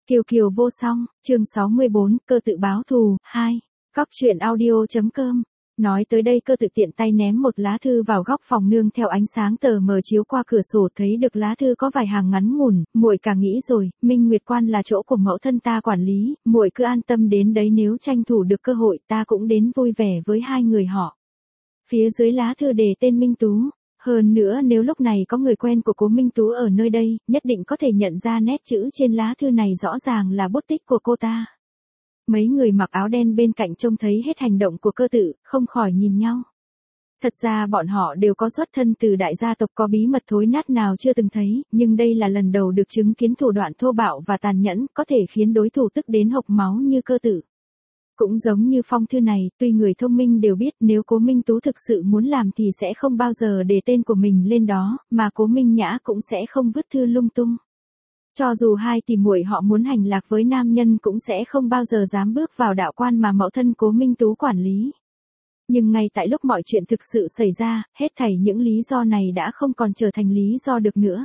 Kiều Kiều vô song, chương 64, cơ tự báo thù, 2. Cóc truyện audio.com. Nói tới đây cơ tự tiện tay ném một lá thư vào góc phòng nương theo ánh sáng tờ mờ chiếu qua cửa sổ thấy được lá thư có vài hàng ngắn ngủn, muội cả nghĩ rồi, Minh Nguyệt Quan là chỗ của mẫu thân ta quản lý, muội cứ an tâm đến đấy nếu tranh thủ được cơ hội ta cũng đến vui vẻ với hai người họ. Phía dưới lá thư đề tên Minh Tú. Hơn nữa nếu lúc này có người quen của cố Minh Tú ở nơi đây, nhất định có thể nhận ra nét chữ trên lá thư này rõ ràng là bút tích của cô ta. Mấy người mặc áo đen bên cạnh trông thấy hết hành động của cơ tự, không khỏi nhìn nhau. Thật ra bọn họ đều có xuất thân từ đại gia tộc có bí mật thối nát nào chưa từng thấy, nhưng đây là lần đầu được chứng kiến thủ đoạn thô bạo và tàn nhẫn, có thể khiến đối thủ tức đến hộc máu như cơ tự. Cũng giống như phong thư này, tuy người thông minh đều biết nếu cố Minh Tú thực sự muốn làm thì sẽ không bao giờ để tên của mình lên đó, mà cố Minh Nhã cũng sẽ không vứt thư lung tung. Cho dù hai tỷ muội họ muốn hành lạc với nam nhân cũng sẽ không bao giờ dám bước vào đạo quan mà mẫu thân cố Minh Tú quản lý. Nhưng ngay tại lúc mọi chuyện thực sự xảy ra, hết thảy những lý do này đã không còn trở thành lý do được nữa.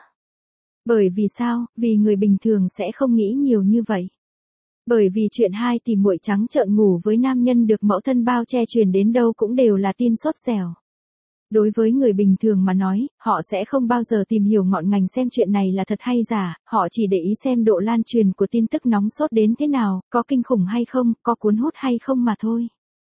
Bởi vì sao? Vì người bình thường sẽ không nghĩ nhiều như vậy. Bởi vì chuyện hai tỷ muội trắng trợn ngủ với nam nhân được mẫu thân bao che truyền đến đâu cũng đều là tin sốt dẻo. Đối với người bình thường mà nói, họ sẽ không bao giờ tìm hiểu ngọn ngành xem chuyện này là thật hay giả, họ chỉ để ý xem độ lan truyền của tin tức nóng sốt đến thế nào, có kinh khủng hay không, có cuốn hút hay không mà thôi.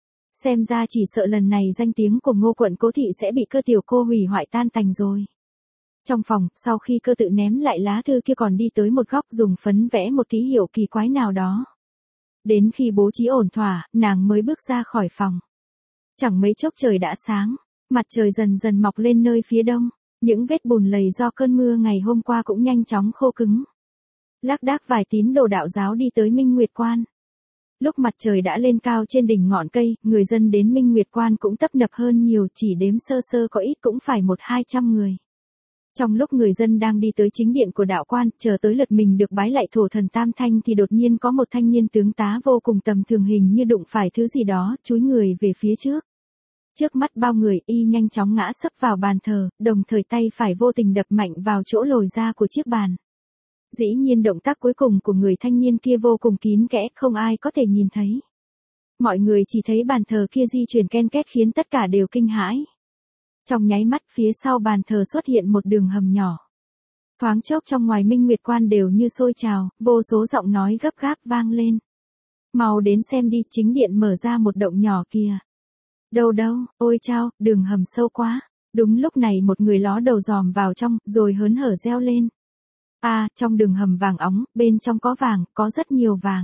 Xem ra chỉ sợ lần này danh tiếng của Ngô quận Cố thị sẽ bị cơ tiểu cô hủy hoại tan tành rồi. Trong phòng, sau khi cơ tự ném lại lá thư kia còn đi tới một góc dùng phấn vẽ một ký hiệu kỳ quái nào đó. Đến khi bố trí ổn thỏa, nàng mới bước ra khỏi phòng. Chẳng mấy chốc trời đã sáng, mặt trời dần dần mọc lên nơi phía đông, những vết bùn lầy do cơn mưa ngày hôm qua cũng nhanh chóng khô cứng. Lác đác vài tín đồ đạo giáo đi tới Minh Nguyệt Quan. Lúc mặt trời đã lên cao trên đỉnh ngọn cây, người dân đến Minh Nguyệt Quan cũng tấp nập hơn nhiều, chỉ đếm sơ sơ có ít cũng phải 100-200 người. Trong lúc người dân đang đi tới chính điện của đạo quan, chờ tới lượt mình được bái lạy thổ thần Tam Thanh thì đột nhiên có một thanh niên tướng tá vô cùng tầm thường hình như đụng phải thứ gì đó, chúi người về phía trước. Trước mắt bao người, y nhanh chóng ngã sấp vào bàn thờ, đồng thời tay phải vô tình đập mạnh vào chỗ lồi ra của chiếc bàn. Dĩ nhiên động tác cuối cùng của người thanh niên kia vô cùng kín kẽ, không ai có thể nhìn thấy. Mọi người chỉ thấy bàn thờ kia di chuyển ken két khiến tất cả đều kinh hãi. Trong nháy mắt phía sau bàn thờ xuất hiện một đường hầm nhỏ. Thoáng chốc trong ngoài Minh Nguyệt Quan đều như sôi trào, vô số giọng nói gấp gáp vang lên. Mau đến xem đi, chính điện mở ra một động nhỏ kìa. Đâu đâu, ôi chao, đường hầm sâu quá. Đúng lúc này một người ló đầu dòm vào trong, rồi hớn hở reo lên. Trong đường hầm vàng óng, bên trong có vàng, có rất nhiều vàng.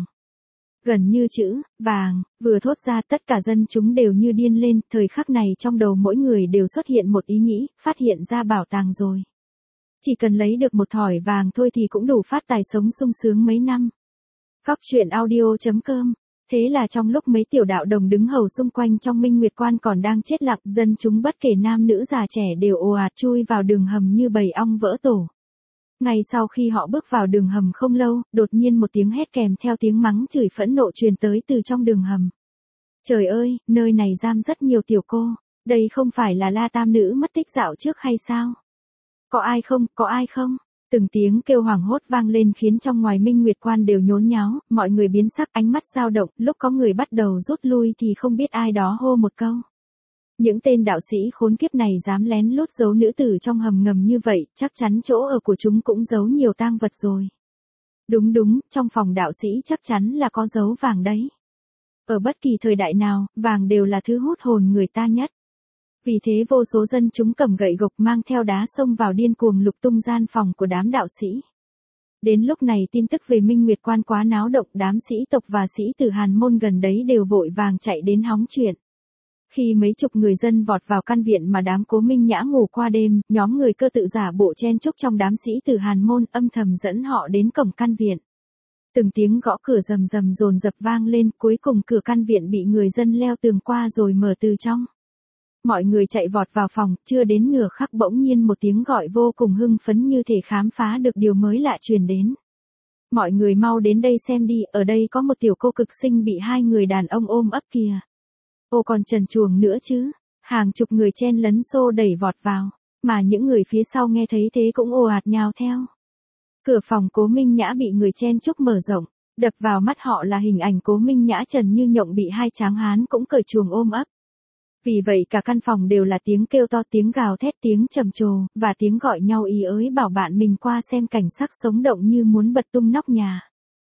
Gần như chữ, vàng, vừa thốt ra tất cả dân chúng đều như điên lên, thời khắc này trong đầu mỗi người đều xuất hiện một ý nghĩ, phát hiện ra bảo tàng rồi. Chỉ cần lấy được một thỏi vàng thôi thì cũng đủ phát tài sống sung sướng mấy năm. Cóc truyện audio.com. Thế là trong lúc mấy tiểu đạo đồng đứng hầu xung quanh trong Minh Nguyệt Quan còn đang chết lặng, dân chúng bất kể nam nữ già trẻ đều ồ ạt chui vào đường hầm như bầy ong vỡ tổ. Ngay sau khi họ bước vào đường hầm không lâu, đột nhiên một tiếng hét kèm theo tiếng mắng chửi phẫn nộ truyền tới từ trong đường hầm. Trời ơi, nơi này giam rất nhiều tiểu cô, đây không phải là La Tam nữ mất tích dạo trước hay sao? Có ai không, có ai không? Từng tiếng kêu hoảng hốt vang lên khiến trong ngoài Minh Nguyệt Quan đều nhốn nháo, mọi người biến sắc ánh mắt dao động, lúc có người bắt đầu rút lui thì không biết ai đó hô một câu. Những tên đạo sĩ khốn kiếp này dám lén lút giấu nữ tử trong hầm ngầm như vậy, chắc chắn chỗ ở của chúng cũng giấu nhiều tang vật rồi. Đúng, trong phòng đạo sĩ chắc chắn là có giấu vàng đấy. Ở bất kỳ thời đại nào, vàng đều là thứ hút hồn người ta nhất. Vì thế vô số dân chúng cầm gậy gộc mang theo đá xông vào điên cuồng lục tung gian phòng của đám đạo sĩ. Đến lúc này tin tức về Minh Nguyệt Quan quá náo động, đám sĩ tộc và sĩ tử Hàn môn gần đấy đều vội vàng chạy đến hóng chuyện. Khi mấy chục người dân vọt vào căn viện mà đám Cố Minh Nhã ngủ qua đêm, nhóm người cơ tự giả bộ chen chúc trong đám sĩ tử Hàn môn âm thầm dẫn họ đến cổng căn viện. Từng tiếng gõ cửa rầm rầm dồn dập vang lên, cuối cùng cửa căn viện bị người dân leo tường qua rồi mở từ trong. Mọi người chạy vọt vào phòng, chưa đến nửa khắc bỗng nhiên một tiếng gọi vô cùng hưng phấn như thể khám phá được điều mới lạ truyền đến. Mọi người mau đến đây xem đi, ở đây có một tiểu cô cực xinh bị hai người đàn ông ôm ấp kìa. Ô còn trần truồng nữa chứ, hàng chục người chen lấn xô đẩy vọt vào, mà những người phía sau nghe thấy thế cũng ồ ạt nhào theo. Cửa phòng Cố Minh Nhã bị người chen chúc mở rộng, Đập vào mắt họ là hình ảnh Cố Minh Nhã trần như nhộng bị hai tráng hán cũng cởi chuồng ôm ấp. Vì vậy cả căn phòng đều là tiếng kêu to, tiếng gào thét, tiếng trầm trồ, và tiếng gọi nhau ý ới bảo bạn mình qua xem cảnh sắc sống động như muốn bật tung nóc nhà.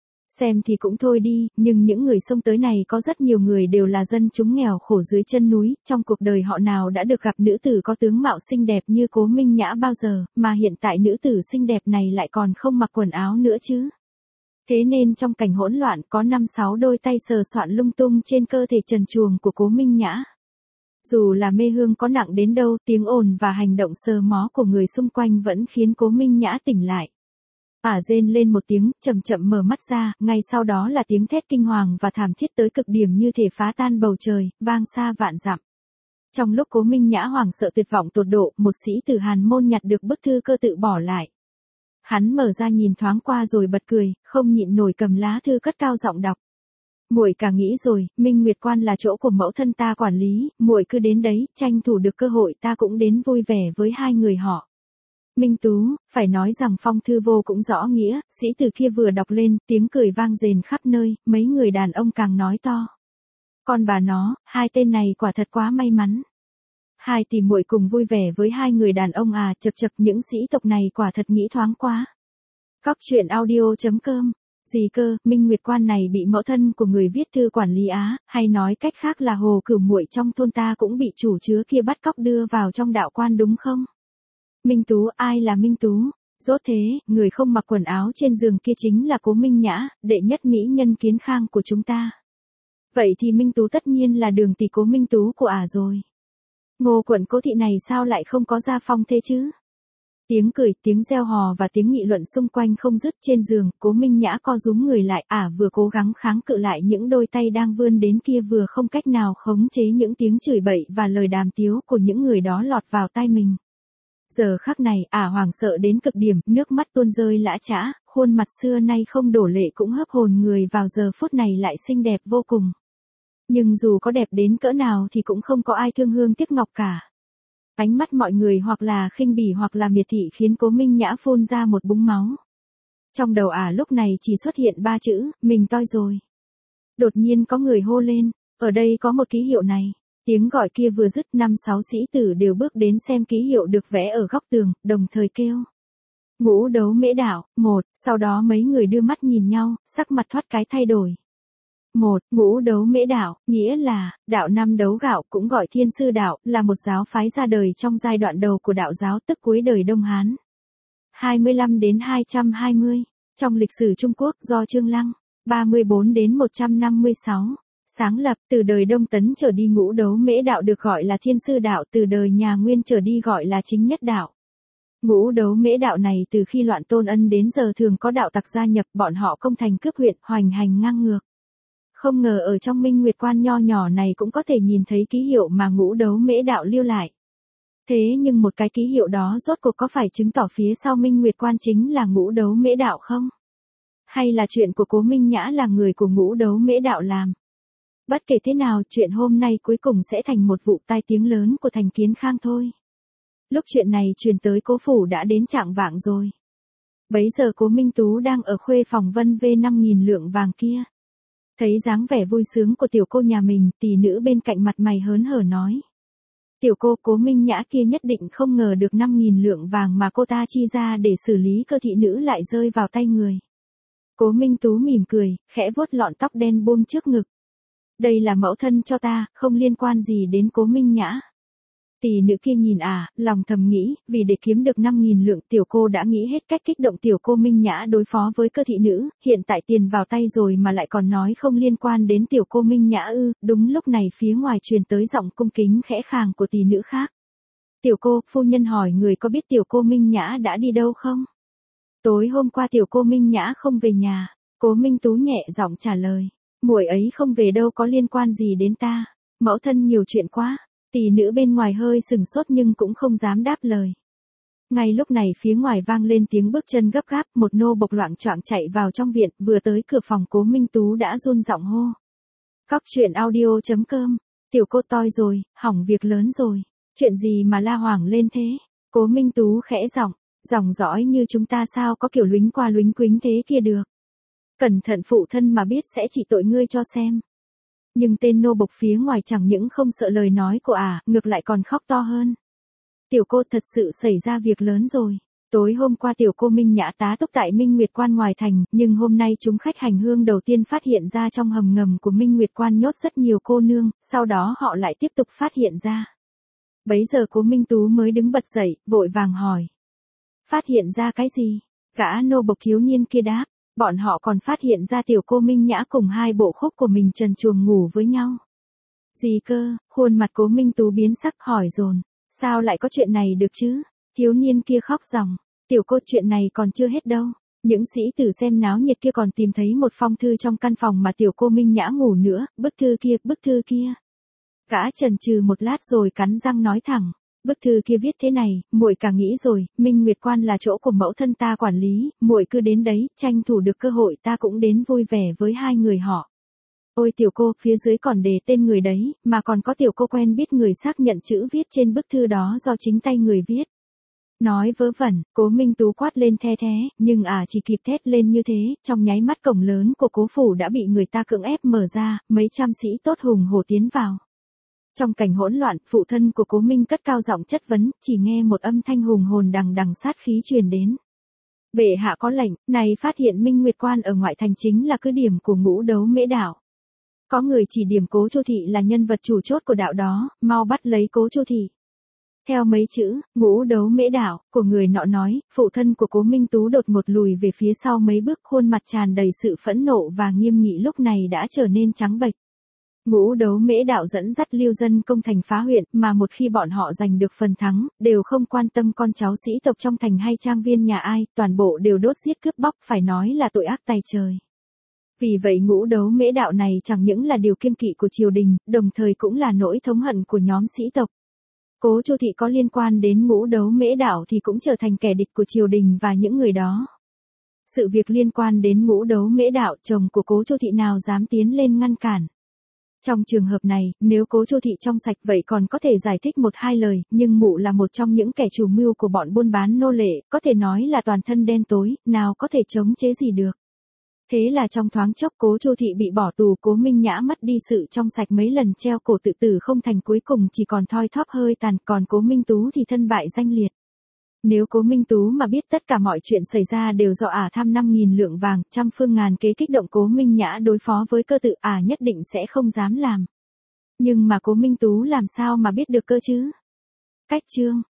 Xem thì cũng thôi đi, nhưng những người xông tới này có rất nhiều người đều là dân chúng nghèo khổ dưới chân núi, trong cuộc đời họ nào đã được gặp nữ tử có tướng mạo xinh đẹp như Cố Minh Nhã bao giờ, mà hiện tại nữ tử xinh đẹp này lại còn không mặc quần áo nữa chứ. Thế nên trong cảnh hỗn loạn có 5-6 đôi tay sờ soạn lung tung trên cơ thể trần truồng của Cố Minh Nhã. Dù là mê hương có nặng đến đâu, tiếng ồn và hành động sờ mó của người xung quanh vẫn khiến Cố Minh Nhã tỉnh lại. Rên lên một tiếng, chậm chậm mở mắt ra, ngay sau đó là tiếng thét kinh hoàng và thảm thiết tới cực điểm như thể phá tan bầu trời, vang xa vạn dặm. Trong lúc Cố Minh Nhã hoảng sợ tuyệt vọng tột độ, một sĩ tử Hàn Môn nhặt được bức thư cơ tự bỏ lại. Hắn mở ra nhìn thoáng qua rồi bật cười, không nhịn nổi cầm lá thư cất cao giọng đọc. Muội cả nghĩ rồi, Minh Nguyệt Quan là chỗ của mẫu thân ta quản lý, muội cứ đến đấy, tranh thủ được cơ hội ta cũng đến vui vẻ với hai người họ. Minh Tú, phải nói rằng phong thư vô cũng rõ nghĩa, sĩ tử kia vừa đọc lên, tiếng cười vang rền khắp nơi, mấy người đàn ông càng nói to. Con bà nó, hai tên này quả thật quá may mắn. Hai tỷ muội cùng vui vẻ với hai người đàn ông chậc chậc, những sĩ tộc này quả thật nghĩ thoáng quá. Cóc truyện audio.com. Gì cơ, Minh Nguyệt Quan này bị mẫu thân của người viết thư quản lý hay nói cách khác là Hồ Cửu muội trong thôn ta cũng bị chủ chứa kia bắt cóc đưa vào trong đạo quan đúng không? Minh Tú, ai là Minh Tú? Rốt thế, người không mặc quần áo trên giường kia chính là Cố Minh Nhã, đệ nhất mỹ nhân Kiến Khang của chúng ta. Vậy thì Minh Tú tất nhiên là đường tỷ Cố Minh Tú của rồi. Ngô quận Cố thị này sao lại không có gia phong thế chứ? Tiếng cười, tiếng reo hò và tiếng nghị luận xung quanh không dứt. Trên giường, Cố Minh Nhã co rúm người lại, vừa cố gắng kháng cự lại những đôi tay đang vươn đến kia, vừa không cách nào khống chế những tiếng chửi bậy và lời đàm tiếu của những người đó lọt vào tai mình. Giờ khắc này, hoảng sợ đến cực điểm, nước mắt tuôn rơi lã chã, khuôn mặt xưa nay không đổ lệ cũng hấp hồn người vào giờ phút này lại xinh đẹp vô cùng. Nhưng dù có đẹp đến cỡ nào thì cũng không có ai thương hương tiếc ngọc cả. Ánh mắt mọi người hoặc là khinh bỉ hoặc là miệt thị khiến Cố Minh Nhã phun ra một búng máu. Trong đầu lúc này chỉ xuất hiện 3 chữ, mình toi rồi. Đột nhiên có người hô lên, ở đây có một ký hiệu này. Tiếng gọi kia vừa dứt, 5-6 sĩ tử đều bước đến xem ký hiệu được vẽ ở góc tường, đồng thời kêu. Ngũ đấu mễ đạo, sau đó mấy người đưa mắt nhìn nhau, sắc mặt thoát cái thay đổi. Ngũ đấu mễ đạo, nghĩa là, đạo năm đấu gạo, cũng gọi Thiên Sư đạo, là một giáo phái ra đời trong giai đoạn đầu của đạo giáo tức cuối đời Đông Hán. 25 đến 220, trong lịch sử Trung Quốc do Trương Lăng, 34 đến 156. Sáng lập, từ đời Đông Tấn trở đi ngũ đấu mễ đạo được gọi là Thiên Sư đạo, từ đời nhà Nguyên trở đi gọi là Chính Nhất đạo. Ngũ đấu mễ đạo này từ khi loạn Tôn Ân đến giờ thường có đạo tặc gia nhập, bọn họ công thành cướp huyện, hoành hành ngang ngược. Không ngờ ở trong Minh Nguyệt Quan nho nhỏ này cũng có thể nhìn thấy ký hiệu mà ngũ đấu mễ đạo lưu lại. Thế nhưng một cái ký hiệu đó rốt cuộc có phải chứng tỏ phía sau Minh Nguyệt Quan chính là ngũ đấu mễ đạo không? Hay là chuyện của Cố Minh Nhã là người của ngũ đấu mễ đạo làm? Bất kể thế nào, chuyện hôm nay cuối cùng sẽ thành một vụ tai tiếng lớn của thành Kiến Khang thôi. Lúc chuyện này truyền tới Cố phủ đã đến chạng vạng rồi. Bấy giờ Cố Minh Tú đang ở khuê phòng vân vê 5.000 lượng vàng kia. Thấy dáng vẻ vui sướng của tiểu cô nhà mình, tỷ nữ bên cạnh mặt mày hớn hở nói. Tiểu cô, Cố Minh Nhã kia nhất định không ngờ được 5.000 lượng vàng mà cô ta chi ra để xử lý cơ thị nữ lại rơi vào tay người. Cố Minh Tú mỉm cười, khẽ vuốt lọn tóc đen buông trước ngực. Đây là mẫu thân cho ta, không liên quan gì đến Cố Minh Nhã. Tỷ nữ kia nhìn lòng thầm nghĩ, vì để kiếm được 5.000 lượng tiểu cô đã nghĩ hết cách kích động tiểu cô Minh Nhã đối phó với cơ thị nữ, hiện tại tiền vào tay rồi mà lại còn nói không liên quan đến tiểu cô Minh Nhã ư. Đúng lúc này phía ngoài truyền tới giọng cung kính khẽ khàng của tỷ nữ khác. Tiểu cô, phu nhân hỏi người có biết tiểu cô Minh Nhã đã đi đâu không? Tối hôm qua tiểu cô Minh Nhã không về nhà. Cố Minh Tú nhẹ giọng trả lời. Muội ấy không về đâu có liên quan gì đến ta. Mẫu thân nhiều chuyện quá. Tỷ nữ bên ngoài hơi sừng sốt nhưng cũng không dám đáp lời. Ngay lúc này phía ngoài vang lên tiếng bước chân gấp gáp, một nô bộc loạng choạng chạy vào trong viện, vừa tới cửa phòng Cố Minh Tú đã run giọng hô. Cóc truyện audio.com, tiểu cô toi rồi, hỏng việc lớn rồi, chuyện gì mà la hoảng lên thế? Cố Minh Tú khẽ giọng, dòng dõi như chúng ta sao có kiểu luính qua luính quính thế kia được. Cẩn thận phụ thân mà biết sẽ chỉ tội ngươi cho xem. Nhưng tên nô bộc phía ngoài chẳng những không sợ lời nói của ngược lại còn khóc to hơn. Tiểu cô thật sự xảy ra việc lớn rồi. Tối hôm qua tiểu cô Minh Nhã tá túc tại Minh Nguyệt Quan ngoài thành, nhưng hôm nay chúng khách hành hương đầu tiên phát hiện ra trong hầm ngầm của Minh Nguyệt Quan nhốt rất nhiều cô nương, sau đó họ lại tiếp tục phát hiện ra. Bấy giờ Cố Minh Tú mới đứng bật dậy, vội vàng hỏi. Phát hiện ra cái gì? Gã nô bộc thiếu niên kia đáp, bọn họ còn phát hiện ra tiểu cô Minh Nhã cùng hai bộ khúc của mình trần truồng ngủ với nhau. Gì cơ? Khuôn mặt Cố Minh Tú biến sắc hỏi dồn. Sao lại có chuyện này được chứ? Thiếu niên kia khóc ròng. Tiểu cô, chuyện này còn chưa hết đâu. Những sĩ tử xem náo nhiệt kia còn tìm thấy một phong thư trong căn phòng mà tiểu cô Minh Nhã ngủ nữa. Bức thư kia. Gã chần chừ một lát rồi cắn răng nói thẳng. Bức thư kia viết thế này, muội cả nghĩ rồi, Minh Nguyệt Quan là chỗ của mẫu thân ta quản lý, muội cứ đến đấy, tranh thủ được cơ hội ta cũng đến vui vẻ với hai người họ. Ôi tiểu cô, phía dưới còn đề tên người đấy, mà còn có tiểu cô quen biết người xác nhận chữ viết trên bức thư đó do chính tay người viết. Nói vớ vẩn, Cố Minh Tú quát lên the thế, nhưng chỉ kịp thét lên như thế, trong nháy mắt cổng lớn của Cố phủ đã bị người ta cưỡng ép mở ra, mấy trăm sĩ tốt hùng hổ tiến vào. Trong cảnh hỗn loạn, phụ thân của Cố Minh cất cao giọng chất vấn, chỉ nghe một âm thanh hùng hồn đằng đằng sát khí truyền đến. Bệ hạ có lệnh, này phát hiện Minh Nguyệt Quan ở ngoại thành chính là cứ điểm của Ngũ Đấu Mễ Đạo. Có người chỉ điểm Cố Chu Thị là nhân vật chủ chốt của đạo đó, mau bắt lấy Cố Chu Thị. Theo mấy chữ, Ngũ Đấu Mễ Đạo, của người nọ nói, phụ thân của Cố Minh Tú đột ngột lùi về phía sau mấy bước, khuôn mặt tràn đầy sự phẫn nộ và nghiêm nghị lúc này đã trở nên trắng bệch. Ngũ Đấu Mễ Đạo dẫn dắt lưu dân công thành phá huyện, mà một khi bọn họ giành được phần thắng, đều không quan tâm con cháu sĩ tộc trong thành hay trang viên nhà ai, toàn bộ đều đốt giết cướp bóc, phải nói là tội ác tày trời. Vì vậy Ngũ Đấu Mễ Đạo này chẳng những là điều kiêng kỵ của triều đình, đồng thời cũng là nỗi thống hận của nhóm sĩ tộc. Cố Chu Thị có liên quan đến Ngũ Đấu Mễ Đạo thì cũng trở thành kẻ địch của triều đình và những người đó. Sự việc liên quan đến Ngũ Đấu Mễ Đạo, chồng của Cố Chu Thị nào dám tiến lên ngăn cản. Trong trường hợp này, nếu Cố Chu Thị trong sạch vậy còn có thể giải thích một hai lời, nhưng mụ là một trong những kẻ chủ mưu của bọn buôn bán nô lệ, có thể nói là toàn thân đen tối, nào có thể chống chế gì được. Thế là trong thoáng chốc Cố Chu Thị bị bỏ tù, Cố Minh Nhã mất đi sự trong sạch, mấy lần treo cổ tự tử không thành, cuối cùng chỉ còn thoi thóp hơi tàn, còn Cố Minh Tú thì thân bại danh liệt. Nếu Cố Minh Tú mà biết tất cả mọi chuyện xảy ra đều do tham 5.000 lượng vàng, trăm phương ngàn kế kích động Cố Minh Nhã đối phó với Cơ Tự, nhất định sẽ không dám làm. Nhưng mà Cố Minh Tú làm sao mà biết được cơ chứ? Cách chương